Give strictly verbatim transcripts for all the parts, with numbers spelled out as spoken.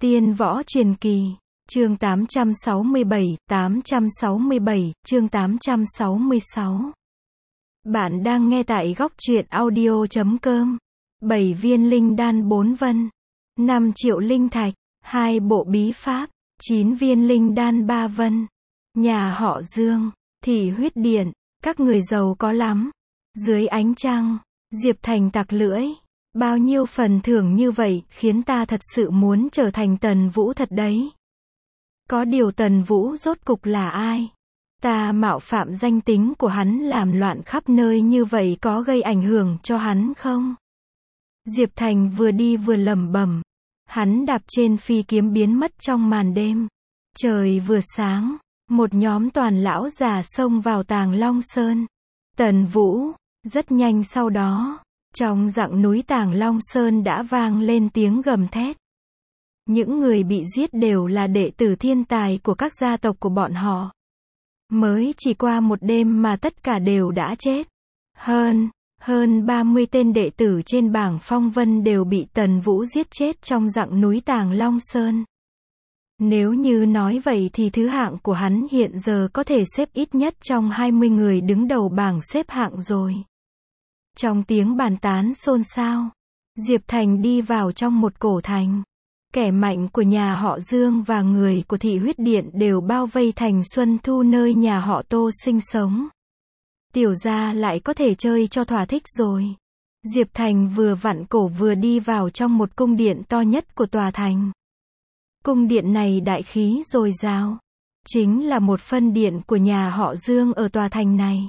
Tiên Võ Truyền Kỳ, chương tám trăm sáu mươi bảy, tám trăm sáu mươi bảy, chương tám trăm sáu mươi sáu. Bạn đang nghe tại góc truyện audio chấm com. bảy viên linh đan bốn vân, năm triệu linh thạch, hai bộ bí pháp, chín viên linh đan ba vân. Nhà họ Dương, Thị Huyết Điện, các người giàu có lắm. Dưới ánh trăng, Diệp Thành tặc lưỡi. Bao nhiêu phần thưởng như vậy khiến ta thật sự muốn trở thành Tần Vũ thật đấy. Có điều Tần Vũ rốt cục là ai? Ta mạo phạm danh tính của hắn làm loạn khắp nơi như vậy có gây ảnh hưởng cho hắn không? Diệp Thành vừa đi vừa lẩm bẩm. Hắn đạp trên phi kiếm biến mất trong màn đêm. Trời vừa sáng, một nhóm toàn lão già xông vào Tàng Long Sơn. Tần Vũ, rất nhanh sau đó, trong dặng núi Tàng Long Sơn đã vang lên tiếng gầm thét. Những người bị giết đều là đệ tử thiên tài của các gia tộc của bọn họ. Mới chỉ qua một đêm mà tất cả đều đã chết. Hơn, hơn ba mươi tên đệ tử trên bảng phong vân đều bị Tần Vũ giết chết trong dặng núi Tàng Long Sơn. Nếu như nói vậy thì thứ hạng của hắn hiện giờ có thể xếp ít nhất trong hai mươi người đứng đầu bảng xếp hạng rồi. Trong tiếng bàn tán xôn xao, Diệp Thành đi vào trong một cổ thành. Kẻ mạnh của nhà họ Dương và người của Thị Huyết Điện đều bao vây thành Xuân Thu nơi nhà họ Tô sinh sống. Tiểu gia lại có thể chơi cho thỏa thích rồi. Diệp Thành vừa vặn cổ vừa đi vào trong một cung điện to nhất của tòa thành. Cung điện này đại khí dồi dào. Chính là một phân điện của nhà họ Dương ở tòa thành này.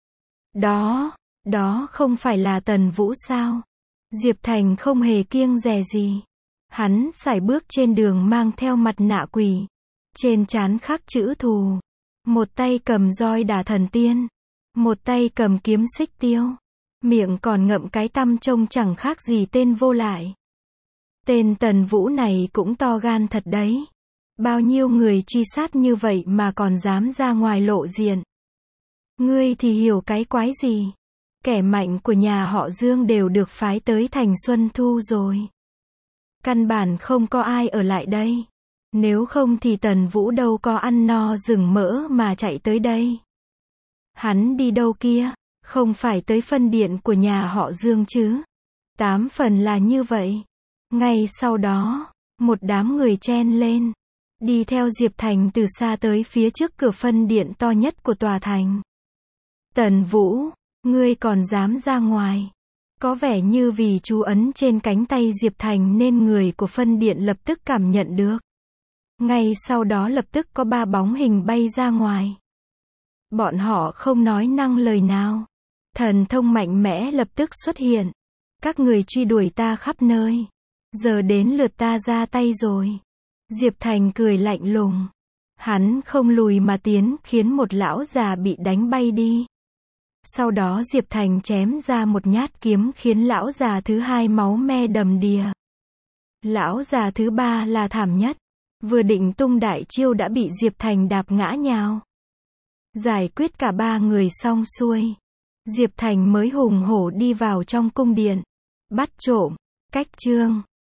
Đó, đó không phải là Tần Vũ sao? Diệp Thành không hề kiêng dè gì. Hắn sải bước trên đường mang theo mặt nạ quỷ. Trên trán khắc chữ thù. Một tay cầm roi đả thần tiên. Một tay cầm kiếm xích tiêu. Miệng còn ngậm cái tăm trông chẳng khác gì tên vô lại. Tên Tần Vũ này cũng to gan thật đấy. Bao nhiêu người truy sát như vậy mà còn dám ra ngoài lộ diện. Ngươi thì hiểu cái quái gì? Kẻ mạnh của nhà họ Dương đều được phái tới thành Xuân Thu rồi. Căn bản không có ai ở lại đây. Nếu không thì Tần Vũ đâu có ăn no rừng mỡ mà chạy tới đây. Hắn đi đâu kia? Không phải tới phân điện của nhà họ Dương chứ? Tám phần là như vậy. Ngay sau đó, một đám người chen lên. Đi theo Diệp Thành từ xa tới phía trước cửa phân điện to nhất của tòa thành. Tần Vũ, ngươi còn dám ra ngoài? Có vẻ như vì chú ấn trên cánh tay Diệp Thành nên người của phân điện lập tức cảm nhận được. Ngay sau đó lập tức có ba bóng hình bay ra ngoài. Bọn họ không nói năng lời nào. Thần thông mạnh mẽ lập tức xuất hiện. Các người truy đuổi ta khắp nơi. Giờ đến lượt ta ra tay rồi. Diệp Thành cười lạnh lùng. Hắn không lùi mà tiến khiến một lão già bị đánh bay đi. Sau đó Diệp Thành chém ra một nhát kiếm khiến lão già thứ hai máu me đầm đìa. Lão già thứ ba là thảm nhất. Vừa định tung đại chiêu đã bị Diệp Thành đạp ngã nhào. Giải quyết cả ba người xong xuôi. Diệp Thành mới hùng hổ đi vào trong cung điện. Bắt trộm, cách chương.